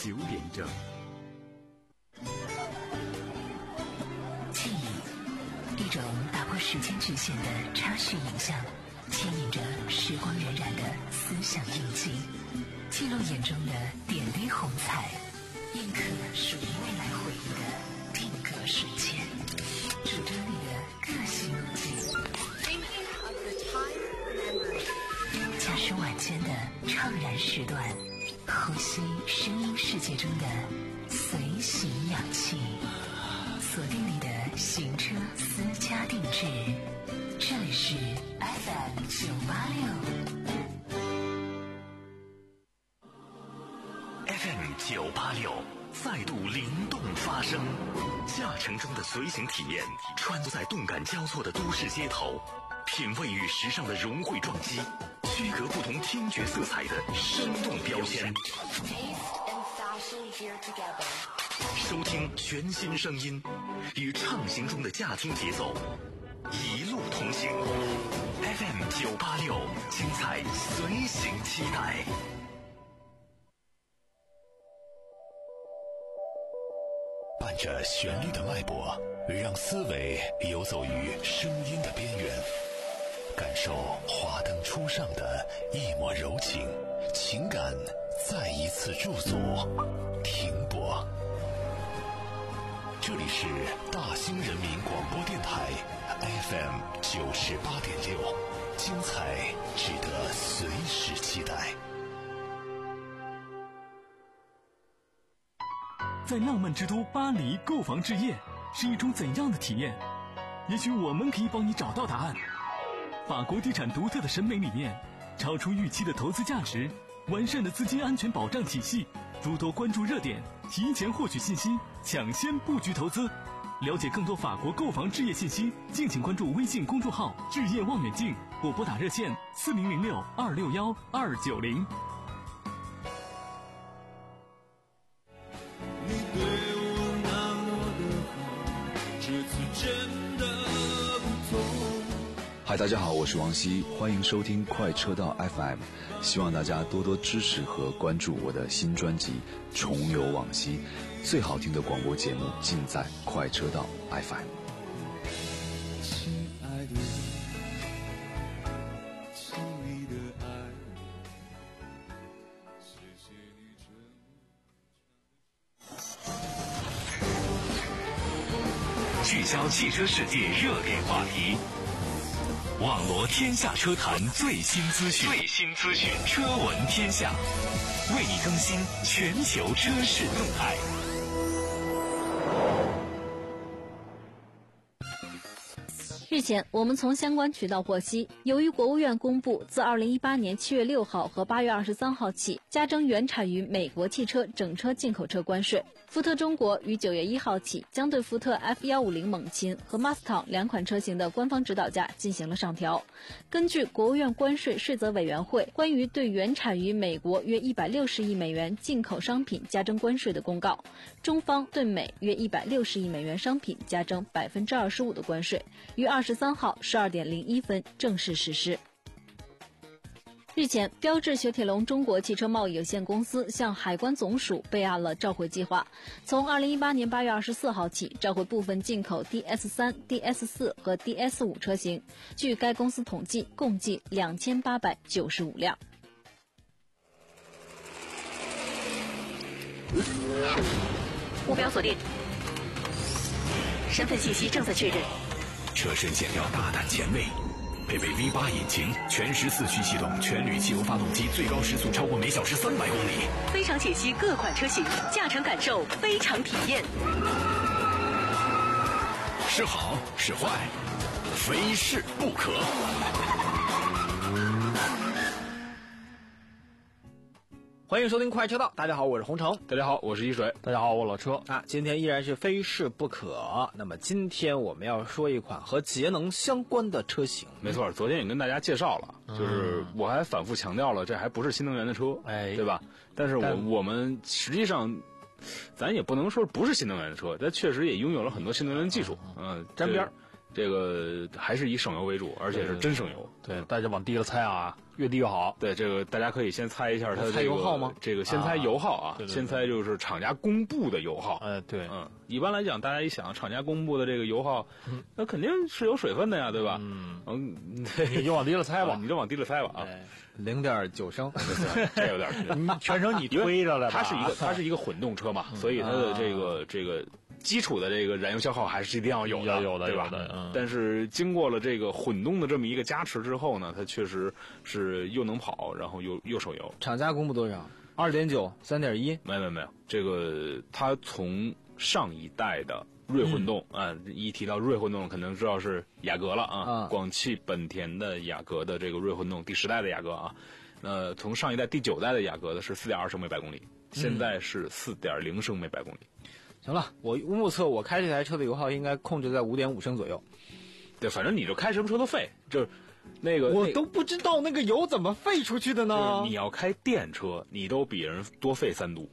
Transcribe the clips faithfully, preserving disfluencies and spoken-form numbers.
九点整。 记忆，一种打破时间局限的插叙影像，牵引着时光荏苒的思想印记，记录眼中的点滴红彩，印刻属于未来回忆的定格瞬间，主张你的个性路径。驾驶晚间的怅然时段，呼吸声音世界中的随行氧气，锁定你的行车私家定制。这里是 F M 九八六 F M 九八六再度灵动发声，驾乘中的随行体验，穿梭在动感交错的都市街头，品味与时尚的融汇撞击，区隔不同听觉色彩的生动标签，收听全新声音，与畅行中的驾听节奏一路同行。 F M 九八六，精彩随行期待。伴着旋律的脉搏，让思维游走于声音的边缘，感受华灯初上的一抹柔情，情感再一次驻足停泊。这里是大兴人民广播电台 F M 九十八点六，精彩值得随时期待。 在浪漫之都巴黎购房置业是一种怎样的体验？也许我们可以帮你找到答案。法国地产独特的审美理念，超出预期的投资价值，完善的资金安全保障体系，诸多关注热点，提前获取信息，抢先布局投资。了解更多法国购房置业信息，敬请关注微信公众号置业望远镜，或拨打热线四零零六二六幺二九零。 嗨，大家好，我是王希，欢迎收听快车道 F M， 希望大家多多支持和关注我的新专辑《重游往昔》，最好听的广播节目尽在快车道 F M。 亲爱的，亲密的爱，谢谢你这聚焦汽车世界热点话题，网罗天下车坛最新资讯，最新资讯，车闻天下，为你更新全球车市动态。 日前，我们从相关渠道获悉，由于国务院公布，自二零一八年七月六号和八月二十三号起，加征原产于美国汽车整车进口车关税。福特中国于九月一号起，将对福特 F 一五零猛禽和 Mustang 两款车型的官方指导价进行了上调。根据国务院关税税则委员会关于对原产于美国约一百六十亿美元进口商品加征关税的公告，中方对美约一百六十亿美元商品加征百分之二十五的关税，于二十三号十二点零一分正式实施。日前，标致雪铁龙中国汽车贸易有限公司向海关总署备案了召回计划，从二零一八年八月二十四号起召回部分进口 D S 三、D S 四 和 D S 五 车型，据该公司统计，共计两千八百九十五辆。 目标锁定，身份信息正在确认。 车身线条大胆前卫，配备 V 八 引擎，全时四驱系统，全铝汽油发动机，最高时速超过每小时三百公里。 非常解析各款车型，驾乘感受非常体验。 是好是坏，非试不可。 欢迎收听快车道，大家好，我是洪城， 大家好，我是一水， 大家好，我老车啊。今天依然是非试不可。那么今天我们要说一款和节能相关的车型。 没错，昨天也跟大家介绍了，嗯、就是我还反复强调了，这还不是新能源的车，哎，对吧？但是我但我们实际上，咱也不能说不是新能源的车，它确实也拥有了很多新能源技术，嗯，沾边儿。 这个还是以省油为主，而且是真省油。 对，大家往低了猜啊，越低越好。 对，这个大家可以先猜一下它的、这个、 猜油耗吗？ 这个先猜油耗啊， 啊对对对先猜就是厂家公布的油耗。 呃，对， 嗯，一般来讲，大家一想厂家公布的这个油耗，嗯、那肯定是有水分的呀，对吧？ 嗯嗯， 你就往低了猜吧， 你就往低了猜吧啊， 零点九升， 这有点儿， 你全程你推着了吧， 它是一个它是一个混动车嘛， 嗯、 所以它的这个、啊、这个。基础的这个燃油消耗还是一定要有的， 有的， 对吧？ 嗯、 但是经过了这个混动的这么一个加持之后呢，它确实是又能跑，然后又又省油。 厂家公布多少？二点九、三点一？ 没有没有没有，这个它从上一代的锐混动、嗯、啊，一提到锐混动，可能知道是雅阁了啊。 啊广汽本田的雅阁的这个锐混动，第十代的雅阁啊，呃，从上一代第九代的雅阁的是四点二升每百公里，现在是四点零升每百公里。 行了，我目测我开这台车的油耗应该控制在五点五升左右。 对，反正你就开什么车都费，就是那个我都不知道那个油怎么费出去的呢。 你要开电车，你都比人多费三度。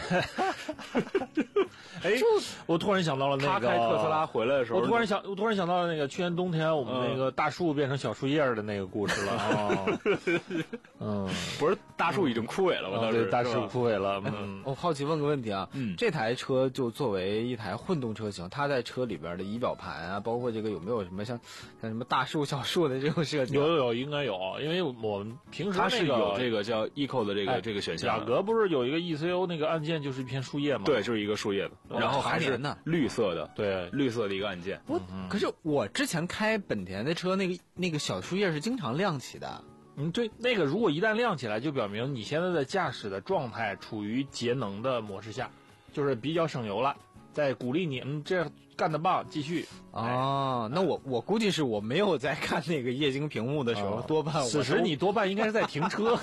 哎，我突然想到了那个他开特斯拉回来的时候， 我突然想，我突然想到了那个去年冬天我们那个大树变成小树叶的那个故事了啊。嗯， 不是大树已经枯萎了吗？当时大树枯萎了。嗯， 我好奇问个问题啊， 嗯， 这台车就作为一台混动车型，它在车里边的仪表盘啊，包括这个有没有什么像像什么大树小树的这种设计？ 有有有，应该有，因为我们平时它是有这个叫 Eco 的这个、哎、这个选项。 雅阁不是有一个 E C O 那个按键就是一片树叶吗？ 对，就是一个树叶子，然后还是绿色的， 对， 绿色的一个按键。 我、嗯、可是我之前开本田的车，那个那个小树叶是经常亮起的。 嗯，对，那个如果一旦亮起来，就表明你现在的驾驶的状态处于节能的模式下，就是比较省油了，在鼓励你，嗯，这干得棒，继续。 哦，那我我估计是我没有在看那个液晶屏幕的时候，哦、多半此时你多半应该是在停车。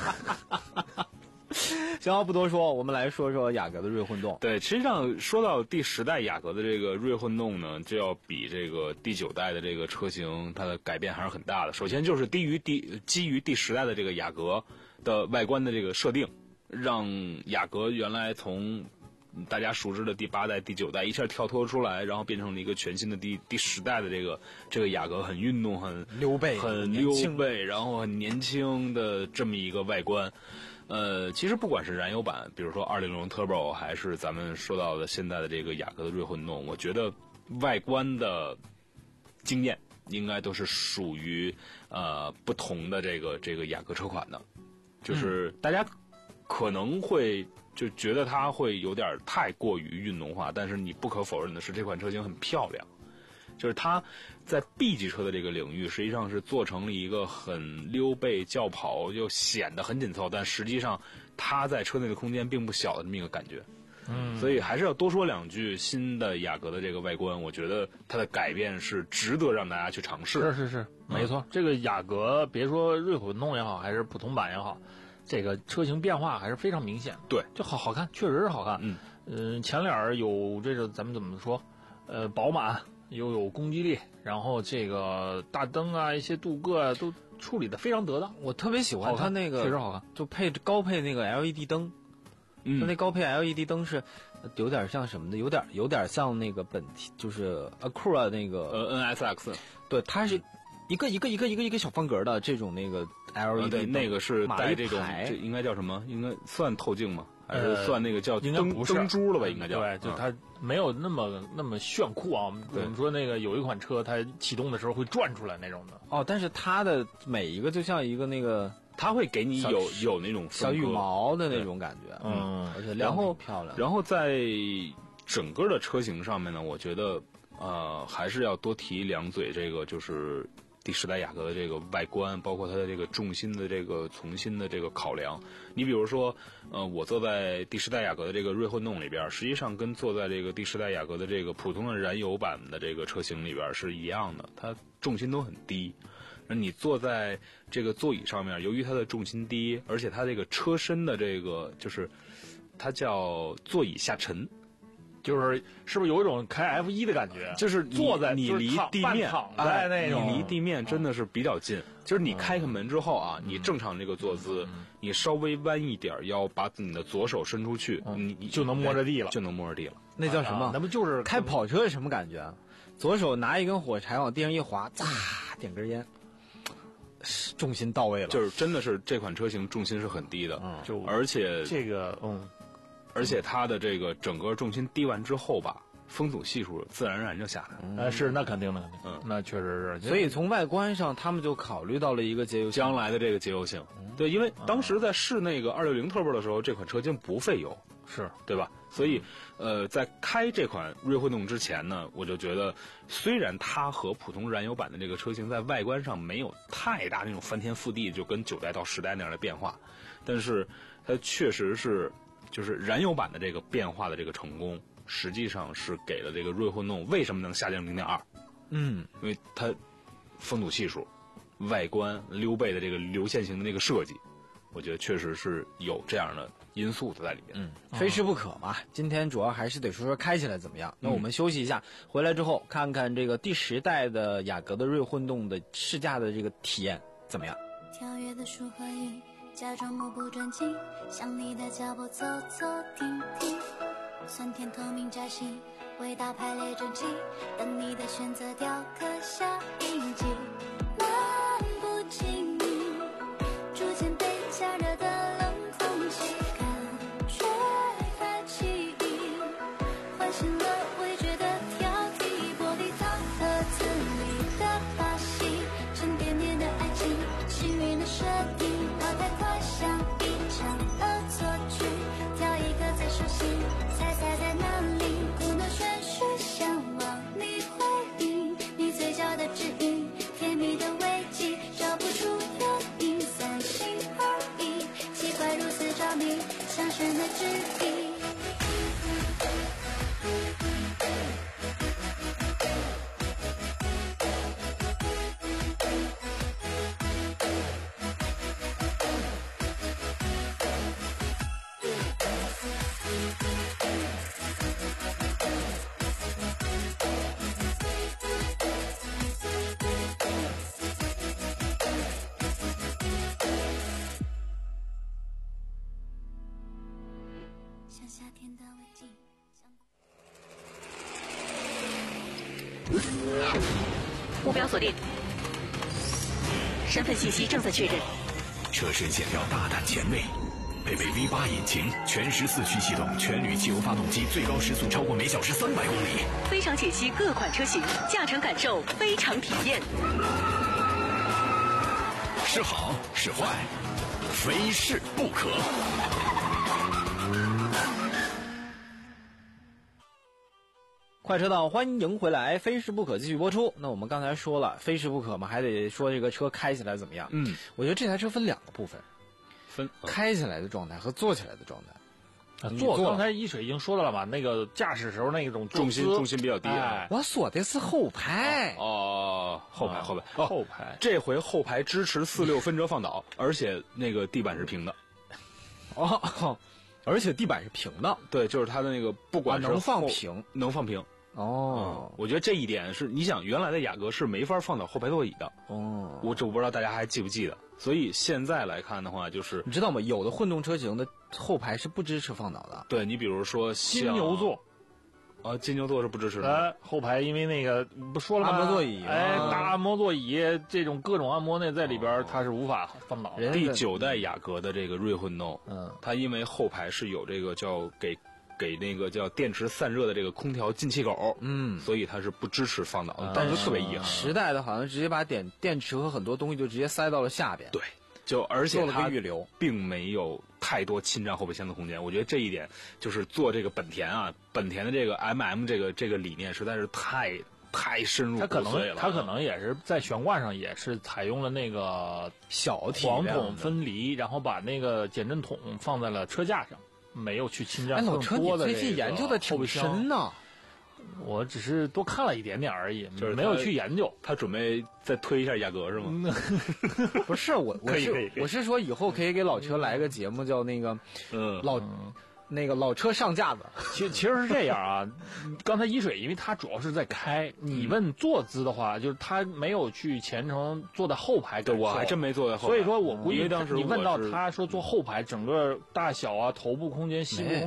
行，话不多说，我们来说说雅阁的锐混动。 对，实际上说到第十代雅阁的这个锐混动呢，就要比这个第九代的这个车型，它的改变还是很大的。首先就是低于第基于第十代的这个雅阁的外观的这个设定，让雅阁原来从大家熟知的第八代、第九代一下跳脱出来，然后变成了一个全新的第第十代的这个这个雅阁，很运动、很溜背、 很溜背，然后很年轻的这么一个外观。呃，其实不管是燃油版，比如说二点零 Turbo， 还是咱们说到的现在的这个雅阁的锐混动，我觉得外观的经验应该都是属于呃不同的这个这个雅阁车款的，就是大家可能会就觉得它会有点太过于运动化，但是你不可否认的是，这款车型很漂亮。就是它在 B 级车的这个领域，实际上是做成了一个很溜背轿跑，又显得很紧凑，但实际上它在车内的空间并不小的这么一个感觉。嗯，所以还是要多说两句新的雅阁的这个外观，我觉得它的改变是值得让大家去尝试。 是是是，没错。嗯、这个雅阁，别说锐混动也好，还是普通版也好，这个车型变化还是非常明显。 对， 就好好看，确实是好看。 嗯嗯、呃，前脸有这个咱们怎么说？呃，饱满。又有攻击力，然后这个大灯啊，一些镀铬啊，都处理的非常得当。 我特别喜欢它那个， 确实好看， 就配高配那个 L E D 灯。嗯，它那高配 L E D 灯是有点像什么的，有点有点像那个本田，就是 Acura 那个呃 N S X。 对，它是一个一个一个一个一个小方格的这种那个 L E D 灯、 呃、那个是带这种，这应该叫什么？应该算透镜吗？还是算那个叫灯、呃、灯珠了吧？应该叫。 对，就它没有那么、嗯、那么炫酷啊。我们说那个有一款车，它启动的时候会转出来那种的。 哦，但是它的每一个就像一个那个， 它会给你有有那种小羽毛的那种感觉， 嗯， 而且亮后漂亮。 然后在整个的车型上面呢，我觉得呃还是要多提两嘴，这个就是第十代雅阁的这个外观，包括它的这个重心的这个重新的这个考量。你比如说，呃，我坐在第十代雅阁的这个锐混动里边，实际上跟坐在这个第十代雅阁的这个普通的燃油版的这个车型里边是一样的，它重心都很低。那你坐在这个座椅上面，由于它的重心低，而且它这个车身的这个就是它叫座椅下沉。 就是是不是有一种开 F 一 的感觉？ 就是坐在你离地面， 躺在那种， 你离地面真的是比较近。就是你开开门之后啊，你正常这个坐姿，你稍微弯一点腰，把你的左手伸出去，你就能摸着地了， 就能摸着地了。 那叫什么？ 那不就是开跑车是什么感觉？ 左手拿一根火柴往地上一划，咵，点根烟，重心到位了。 就是真的是这款车型重心是很低的， 嗯， 就而且这个嗯， 而且它的这个整个重心低完之后吧，风阻系数自然而然就下来了。 呃，是那肯定的，肯定， 嗯， 那确实是。 所以从外观上，他们就考虑到了一个节油性， 将来的这个节油性。对，因为当时在试那个二六零 Turbo 的时候，这款车型不费油， 是对吧？所以，呃，在开这款锐混动之前呢，我就觉得，虽然它和普通燃油版的这个车型在外观上没有太大那种翻天覆地，就跟九代到十代那样的变化，但是它确实是，就是燃油版的这个变化的这个成功，实际上是给了这个锐混动为什么能下降零点二？ 嗯， 因为它风阻系数、外观、溜背的这个流线型的那个设计，我觉得确实是有这样的因素在里面。 嗯，非试不可嘛。今天主要还是得说说开起来怎么样。那我们休息一下，回来之后看看这个第十代的雅阁的锐混动的试驾的这个体验怎么样。 跳跃的树和云，假装目不转睛，向你的脚步走走停停，酸甜透明扎心，味道排列整齐，等你的选择雕刻下印记，漫不经意，逐渐被加热的冷空气，感觉太奇异，唤醒了味觉的挑剔，玻璃糖盒子里的把戏，沉甸甸的爱情，幸运的设定，跑太快像一场恶作剧，挑一个最熟悉，猜猜在哪里，故弄玄虚，向往你回应，你嘴角的指引，甜蜜的危机，找不出原因，三心二意，奇怪如此着迷，想选的质地。像夏天的味道， 目标锁定，身份信息正在确认。 车身线条大胆前卫，配备 V 八引擎，全时四驱系统，全铝汽油发动机，最高时速超过每小时三百公里。 非常解析各款车型，驾乘感受非常体验。 是好是坏，非试不可。 快车道，欢迎回来，非试不可继续播出。那我们刚才说了，非试不可嘛，还得说这个车开起来怎么样。 嗯， 我觉得这台车分两个部分， 分、嗯、 开起来的状态和坐起来的状态。 啊、坐刚才一水已经说到了嘛，那个驾驶时候那种重心重心比较低。 哎、 我锁的是后排。 哦，哦后排后排、 哦、后排。 这回后排支持四六分折放倒，而且那个地板是平的。 哦，而且地板是平的。 对，就是它的那个不管是、 啊、能放平， 能放平。 哦、 嗯，我觉得这一点是，你想原来的雅阁是没法放到后排座椅的。 哦， 我这我不知道大家还记不记得。所以现在来看的话，就是你知道吗？有的混动车型的后排是不支持放倒的。 对，你比如说金牛座， 啊，金牛座是不支持的。 哎，后排因为那个不说了吗？ 按摩座椅， 哎，大按摩座椅这种各种按摩那在里边，它是无法放倒的。 第九代雅阁的这个锐混动， 嗯， 它因为后排是有这个叫给。给那个叫电池散热的这个空调进气口， 嗯， 所以它是不支持放倒的， 嗯、 但是特别遗憾。 时代的好像直接把电电池和很多东西就直接塞到了下边， 对，就而且它预留， 并没有太多侵占后备箱的空间。我觉得这一点就是做这个本田啊，本田的这个 M M 这个这个理念实在是太太深入骨髓了。 它可能也是在悬挂上也是采用了那个小黄桶分离，然后把那个减震筒放在了车架上。没有去侵占更多的这个后备箱。哎，老车，你最近研究的挺深呢。 我只是多看了一点点而已， 就是没有去研究。 他准备再推一下雅阁是吗？ 不是，我我是我是说以后可以给老车来个节目，叫那个嗯老。那个老车上架子， 其其实是这样啊。刚才一水，因为他主要是在开，你问坐姿的话，就是他没有去前程坐在后排。 对，我还真没坐在后排。 所以说我估计当时你问到他说坐后排，整个大小啊、头部空间、膝部空间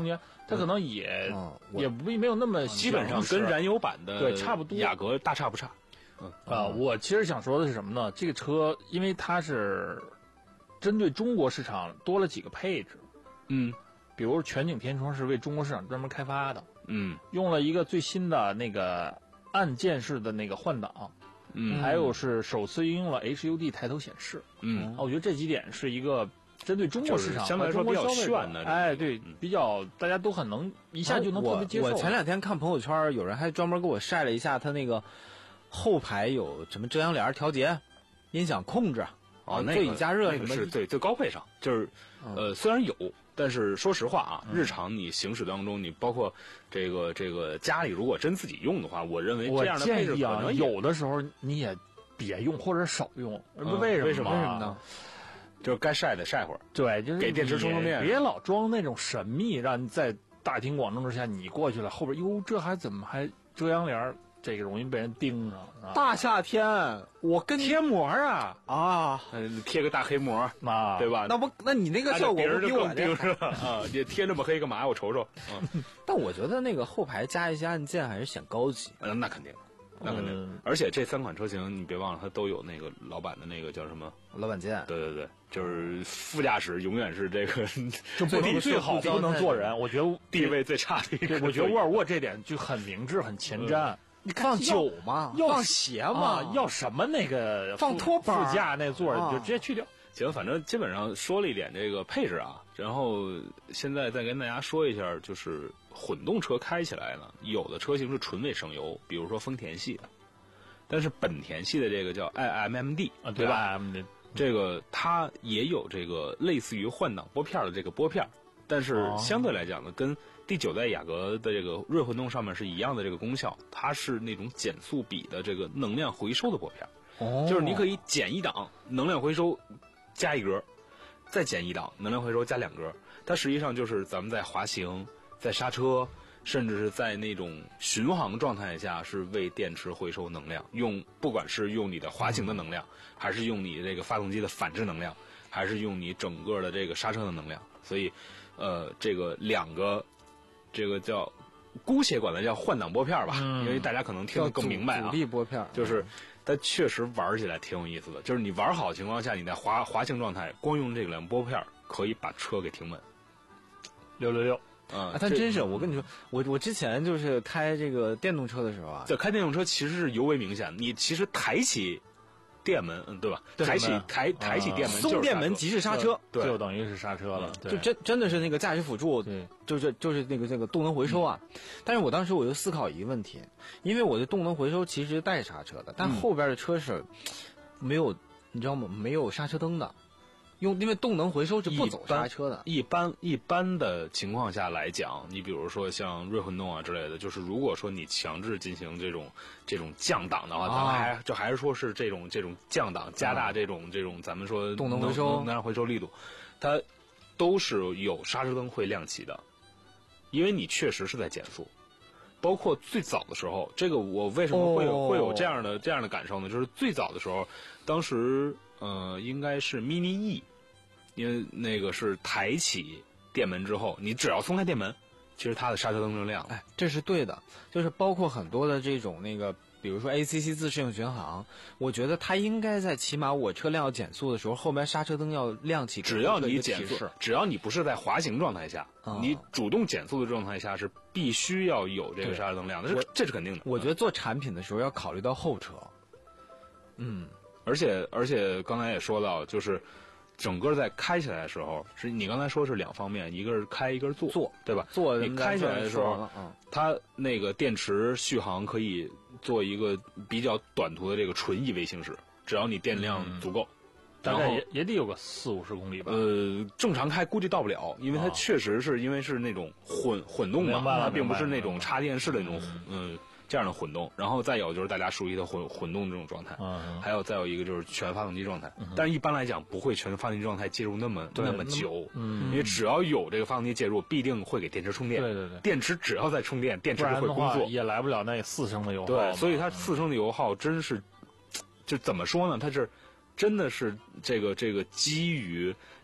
它可能也、 嗯也不没有那么基本上跟燃油版的对差不多， 雅阁大差不差。 嗯啊，我其实想说的是什么呢？这个车因为它是针对中国市场多了几个配置， 嗯， 比如全景天窗是为中国市场专门开发的， 嗯， 用了一个最新的那个按键式的那个换挡， 嗯， 还有是首次应用了 H U D 抬头显示， 嗯， 啊，我觉得这几点是一个针对中国市场相对来说比较炫的， 哎，对，比较大家都很能一下就能特别接受。 我前两天看朋友圈，有人还专门给我晒了一下他那个后排有什么遮阳帘调节、音响控制啊，那个座椅加热什么， 那个是最最高配上，就是呃虽然有。但是说实话啊，日常你行驶当中，你包括这个这个家里如果真自己用的话，我认为这样的配置可能、 啊、有的时候你也别用或者少用， 嗯、 为什么？ 为什么？ 为什么呢？ 就是该晒的晒会儿， 对，就是给电池充充电， 别老装那种神秘，让你在大庭广众之下你过去了，后边哟这还怎么还遮阳帘？这个容易被人盯上。啊、 大夏天，我跟贴膜啊啊， 贴个大黑膜啊， 对吧？ 那不，那你那个效果不比我盯着啊？你贴那么黑干嘛？我瞅瞅。啊、 但我觉得那个后排加一些按键还是显高级。 嗯、呃，那肯定，那肯定。嗯、而且这三款车型，你别忘了，它都有那个老板的那个叫什么老板键。 对对对，就是副驾驶永远是这个就不能最好不能坐人。我觉得地位最差的一个。 我觉得沃尔沃这点就很明智，很前瞻。 嗯你放酒嘛，放鞋嘛、 啊，要什么那个放托副驾那座儿、啊、你就直接去掉。 行，反正基本上说了一点这个配置啊，然后现在再跟大家说一下，就是混动车开起来呢，有的车型是纯为省油，比如说丰田系的，但是本田系的这个叫 I M M D 啊， 对吧 ？I M M D 这个它也有这个类似于换挡拨片的这个拨片，但是相对来讲呢，跟第九代雅阁的这个锐混动上面是一样的这个功效，它是那种减速比的这个能量回收的拨片， 哦， 就是你可以减一档能量回收加一格，再减一档能量回收加两格，它实际上就是咱们在滑行、在刹车，甚至是在那种巡航状态下是为电池回收能量，用不管是用你的滑行的能量，还是用你这个发动机的反制能量，还是用你整个的这个刹车的能量，所以呃这个两个这个叫姑且管它叫换挡拨片吧、嗯、因为大家可能听得更明白啊， 阻力拨片就是它确实玩起来挺有意思的，就是你玩好的情况下，你在滑滑行状态光用这个两拨片可以把车给停稳六六六啊、 嗯！但真是我跟你说，我我之前就是开这个电动车的时候啊， 这开电动车其实是尤为明显，你其实抬起电门，嗯，对吧？抬起抬抬起电门， 松电门即是刹车， 对， 就等于是刹车了。 就真真的是那个驾驶辅助， 对， 就是就是那个那个动能回收啊。嗯、但是我当时我就思考一个问题，因为我的动能回收其实带刹车的，但后边的车是没有，嗯、你知道吗？没有刹车灯的。用因为动能回收是不走刹车的， 一般一般的情况下来讲，你比如说像锐混动啊之类的，就是如果说你强制进行这种这种降档的话，咱们还就还是说是这种这种降档加大这种这种咱们说动能回收能量回收力度，它都是有刹车灯会亮起的，因为你确实是在减速。包括最早的时候，这个我为什么会有、哦、会有这样的这样的感受呢？就是最早的时候，当时呃应该是 Mini E， 因为那个是抬起电门之后，你只要松开电门，其实它的刹车灯就亮了。 哎，这是对的，就是包括很多的这种那个，比如说 A C C 自适应巡航，我觉得它应该在起码我车辆要减速的时候，后面刹车灯要亮起。 只要你减速，只要你不是在滑行状态下，嗯、你主动减速的状态下是必须要有这个刹车灯亮的，这这是肯定的。 我觉得做产品的时候要考虑到后车。 嗯，而且而且刚才也说到，就是整个在开起来的时候，是你刚才说是两方面，一个是开，一个是坐， 坐对吧？ 坐你开起来的时候， 嗯， 它那个电池续航可以做一个比较短途的这个纯 E V 行驶，只要你电量足够。 嗯大概也也得有个四五十公里吧。 呃，正常开估计到不了，因为它确实是因为是那种混混动嘛，它并不是那种插电式的那种嗯、呃、这样的混动。然后再有就是大家熟悉的混混动这种状态， 嗯、 还有再有一个就是全发动机状态。嗯、但是一般来讲不会全发动机状态介入那么那么久， 嗯， 因为只要有这个发动机介入，必定会给电池充电。 对对对， 电池只要在充电，电池就会工作， 也来不了那四升的油耗。 对，所以它四升的油耗真是，就怎么说呢？它是。真的是这个这个基于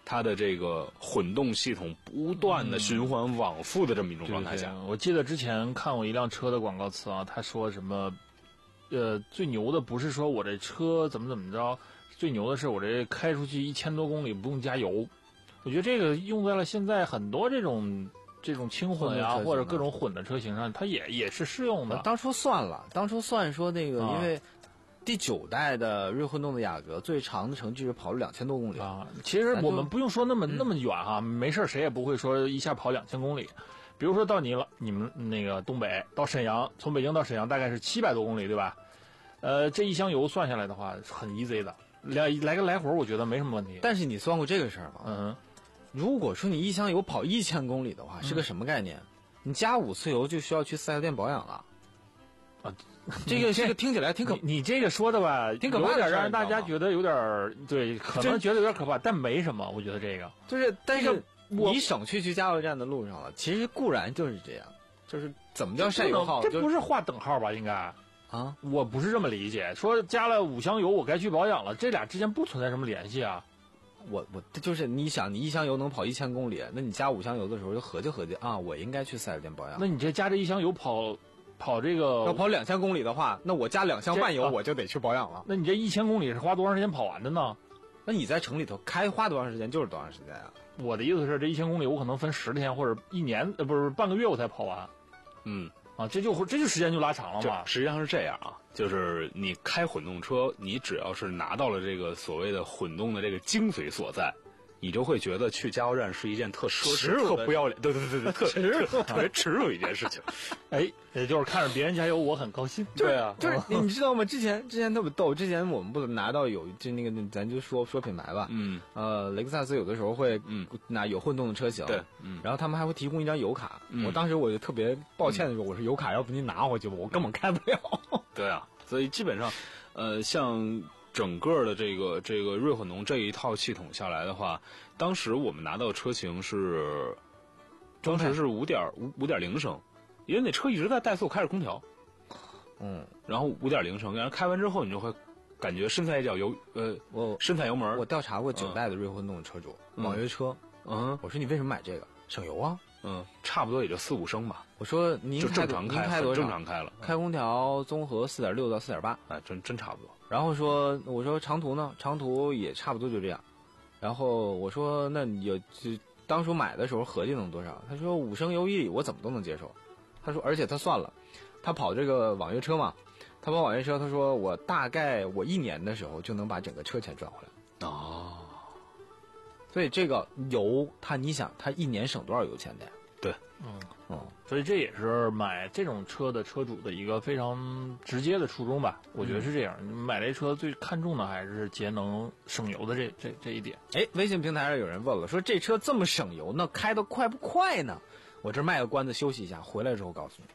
它的这个混动系统不断的循环往复的这么一种状态下。 对对对，我记得之前看过一辆车的广告词啊，他说什么，呃，最牛的不是说我这车怎么怎么着，最牛的是我这开出去一千多公里不用加油。我觉得这个用在了现在很多这种这种轻混呀、或者各种混的车型上，它也也是适用的。 当初算了，当初算说那个， 啊、 因为第九代的锐混动的雅阁最长的程距是跑了两千多公里啊。其实我们不用说那么、嗯、那么远哈，没事谁也不会说一下跑两千公里。比如说到你了，你们那个东北到沈阳，从北京到沈阳大概是七百多公里，对吧？呃，这一箱油算下来的话，很 easy 的，来来个来回，我觉得没什么问题。 但是你算过这个事儿吗？ 嗯。 如果说你一箱油跑一千公里的话，是个什么概念？嗯、你加五次油就需要去四 S 店保养了。 啊， 这个这个听起来挺可， 你, 你这个说的吧， 挺可怕的， 有点让大家觉得有点对，可能觉得有点可怕，但没什么。我觉得这个就是，但是你省去去加油站的路上了，其实固然就是这样，就是怎么叫晒油耗？ 这不是划等号吧？应该啊， 我不是这么理解。说加了五箱油，我该去保养了，这俩之间不存在什么联系啊。 我我就是你想，你一箱油能跑一千公里，那你加五箱油的时候就合计合计啊，我应该去四 S 店保养。 那你这加这一箱油跑跑这个要跑两千公里的话，那我加两箱半油我就得去保养了。 那你这一千公里是花多长时间跑完的呢？ 那你在城里头开花多长时间就是多长时间啊？ 我的意思是，这一千公里我可能分十天或者一年，呃，不是半个月我才跑完。 嗯。 啊，这就这就时间就拉长了嘛。 实际上是这样啊，就是你开混动车，你只要是拿到了这个所谓的混动的这个精髓所在，你就会觉得去加油站是一件特奢侈、特不要脸，对对对对，特特特别耻辱一件事情。 哎，也就是看着别人加油，我很高兴。 对啊，就是你知道吗？之前之前特别逗，之前我们不拿到有就那个咱就说说品牌吧， 嗯， 呃，雷克萨斯有的时候会嗯拿有混动的车型， 对，嗯， 然后他们还会提供一张油卡。 嗯、 我当时我就特别抱歉的说，我说油卡要不您拿回去吧，我根本开不了。 对啊，所以基本上，呃，像。整个的这个这个锐混动这一套系统下来的话，当时我们拿到的车型是，当时是五点五五点零升，因为那车一直在怠速开着空调， 嗯， 然后五点零升，然后开完之后你就会感觉深踩一脚油，呃， 我深踩油门。 我调查过九代的锐混动的车主， 嗯、 网约车， 嗯， 我说你为什么买这个？省油啊。 嗯，差不多也就四五升吧。 我说您就正常开， 开多少？ 正常开了， 开空调综合四点六到四点八， 哎，真真差不多。 然后说，我说长途呢？长途也差不多就这样。然后我说，那你有就当初买的时候合计能多少？他说五升油一里，我怎么都能接受。他说，而且他算了，他跑这个网约车嘛，他跑网约车，他说我大概我一年的时候就能把整个车钱赚回来。 哦。 所以这个油，他你想，他一年省多少油钱的呀？ 对， 嗯嗯， 所以这也是买这种车的车主的一个非常直接的初衷吧。我觉得是这样，嗯、买这车最看重的还是节能省油的这这这一点。 哎，微信平台上有人问了，说这车这么省油，那开得快不快呢？我这卖个关子休息一下，回来之后告诉你。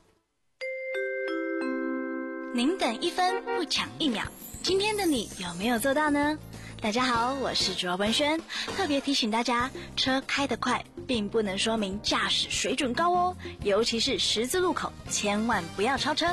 您等一分不抢一秒，今天的你有没有做到呢？大家好，我是卓文轩，特别提醒大家，车开得快并不能说明驾驶水准高哦，尤其是十字路口，千万不要超车。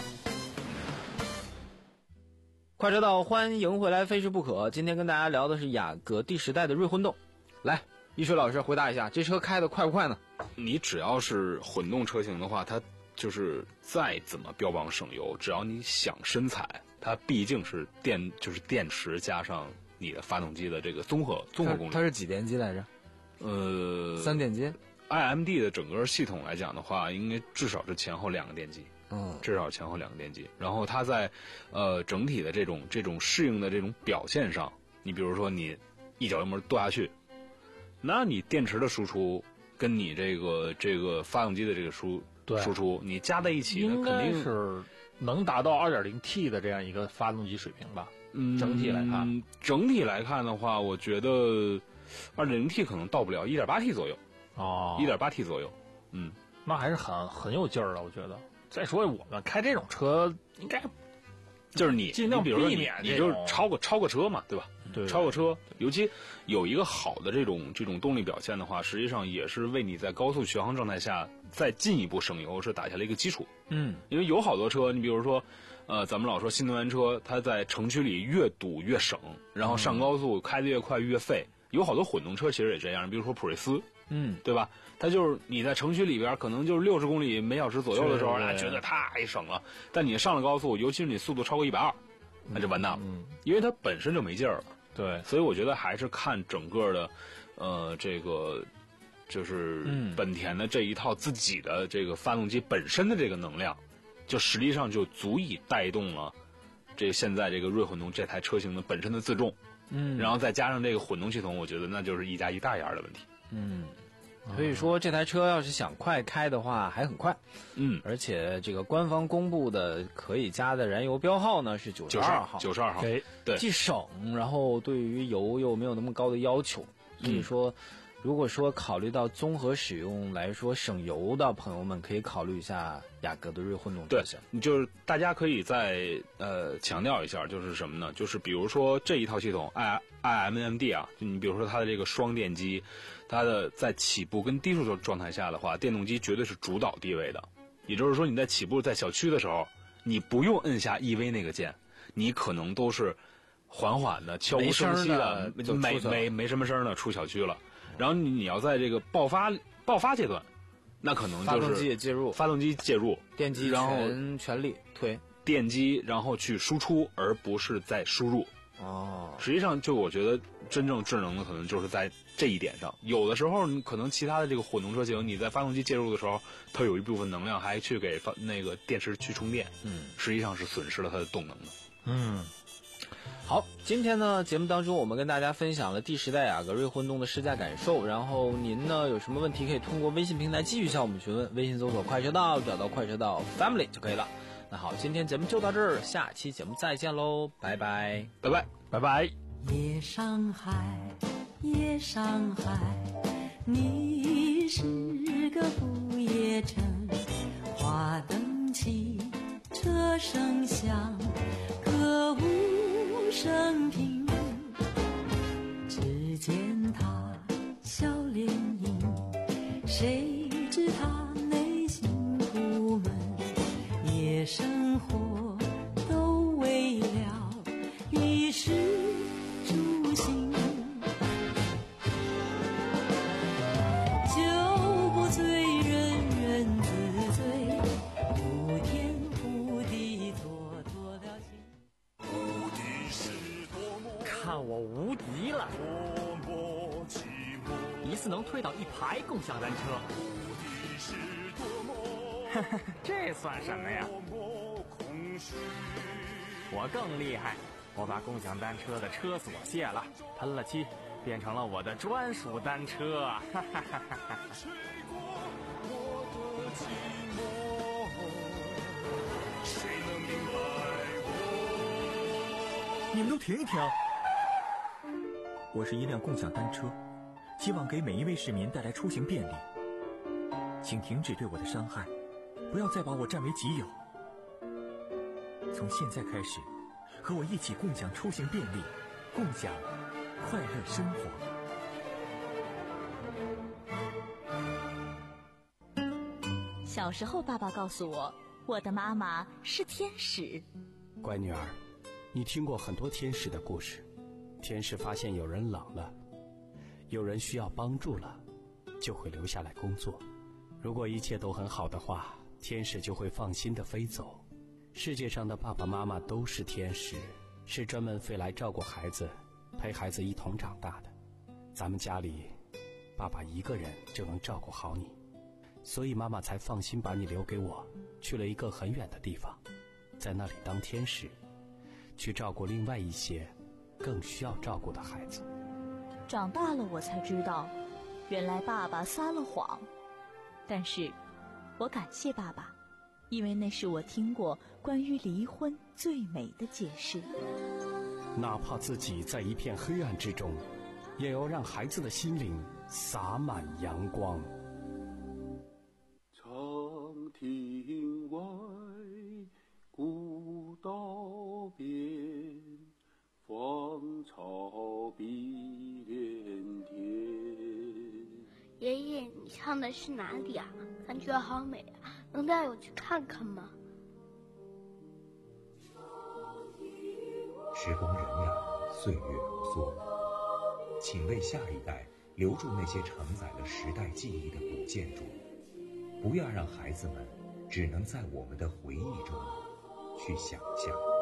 快车道，欢迎回来，非试不可。今天跟大家聊的是雅阁第十代的锐混动。来，一水老师回答一下，这车开得快不快呢？ 你只要是混动车型的话，它就是再怎么标榜省油，只要你想深踩，它毕竟是电，就是电池加上你的发动机的这个综合综合功率。 它是几电机来着？ 呃， 三电机。 I M D 的整个系统来讲的话，应该至少是前后两个电机。 嗯， 至少前后两个电机。然后它在呃整体的这种这种适应的这种表现上，你比如说你一脚油门跺下去，那你电池的输出跟你这个这个发动机的这个输输出，你加在一起，那肯定是能达到 二点零 T 的这样一个发动机水平吧。 嗯， 整体来看， 整体来看的话，我觉得 二点零 T 可能到不了 一点八 T 左右。 哦 ， 一点八 T 左右。嗯， 那还是很很有劲儿的，我觉得。再说我们开这种车，应该就是你尽量避免， 你就是超过超过车嘛，对吧？ 对， 超过车，尤其有一个好的这种这种动力表现的话，实际上也是为你在高速巡航状态下再进一步省油是打下了一个基础。 嗯， 因为有好多车，你比如说，呃，咱们老说新能源车，它在城区里越堵越省，然后上高速开得越快越费。 有好多混动车其实也这样，比如说普锐斯， 嗯， 对吧？它就是你在城区里边可能就是六十公里每小时左右的时候， 对对对哎，觉得太省了。但你上了高速，尤其是你速度超过一百二，那就完蛋了， 嗯， 因为它本身就没劲儿了。 对， 所以我觉得还是看整个的，呃，这个就是本田的这一套自己的这个发动机本身的这个能量，就实际上就足以带动了这现在这个锐混动这台车型的本身的自重。 嗯， 然后再加上这个混动系统，我觉得那就是一加一大一二的问题。 嗯，所以说这台车要是想快开的话还很快。 嗯， 而且这个官方公布的可以加的燃油标号呢是九十二号， 九十二号，对， 既省，然后对于油又没有那么高的要求，所以说。嗯，如果说考虑到综合使用来说省油的朋友们，可以考虑一下雅阁的锐混动车型。 对，就是大家可以再呃强调一下，就是什么呢？就是比如说这一套系统 I I M M D 啊，就你比如说它的这个双电机，它的在起步跟低速状态下的话，电动机绝对是主导地位的。也就是说你在起步在小区的时候，你不用摁下 E V 那个键，你可能都是缓缓的、悄无声息的，没没没什么声的出小区了。然后你你要在这个爆发爆发阶段，那可能就是发动机也介入， 发动机介入， 电机然后全全力推电机，然后去输出，而不是在输入。 哦， 实际上就我觉得真正智能的可能就是在这一点上。有的时候你可能其他的这个混动车型，你在发动机介入的时候，它有一部分能量还去给发那个电池去充电， 嗯， 实际上是损失了它的动能的。 嗯。好，今天呢节目当中我们跟大家分享了第十代雅阁锐混动的试驾感受，然后您呢有什么问题可以通过微信平台继续向我们询问，微信搜索快车道，找到快车道 Family 就可以了。那好，今天节目就到这儿，下期节目再见喽，拜拜， 拜拜， 拜拜。 夜上海，夜上海，你是个不夜城，花灯起，车声响，歌舞升平，只见他笑脸迎，谁知他内心苦闷，夜生活都为了衣食住行，酒不醉人人自醉，呼天呼地蹉跎了心。 看我无敌了！一次能推倒一排共享单车，这算什么呀？我更厉害，我把共享单车的车锁卸了，喷了漆，变成了我的专属单车。哈哈哈哈！ 你们都停一停！我是一辆共享单车，希望给每一位市民带来出行便利。请停止对我的伤害，不要再把我占为己有。从现在开始，和我一起共享出行便利，共享快乐生活。 小时候，爸爸告诉我，我的妈妈是天使。 乖女儿，你听过很多天使的故事。天使发现有人冷了，有人需要帮助了，就会留下来工作。如果一切都很好的话，天使就会放心地飞走。世界上的爸爸妈妈都是天使，是专门飞来照顾孩子，陪孩子一同长大的。咱们家里，爸爸一个人就能照顾好你，所以妈妈才放心把你留给我，去了一个很远的地方，在那里当天使，去照顾另外一些更需要照顾的孩子。 长大了我才知道，原来爸爸撒了谎，但是我感谢爸爸，因为那是我听过关于离婚最美的解释。 哪怕自己在一片黑暗之中，也要让孩子的心灵洒满阳光。 长亭外，古道边，芳草碧连天。 爷爷，你唱的是哪里啊？感觉好美啊，能带我去看看吗？ 时光荏苒，岁月如梭， 请为下一代留住那些承载了时代记忆的古建筑，不要让孩子们只能在我们的回忆中去想象。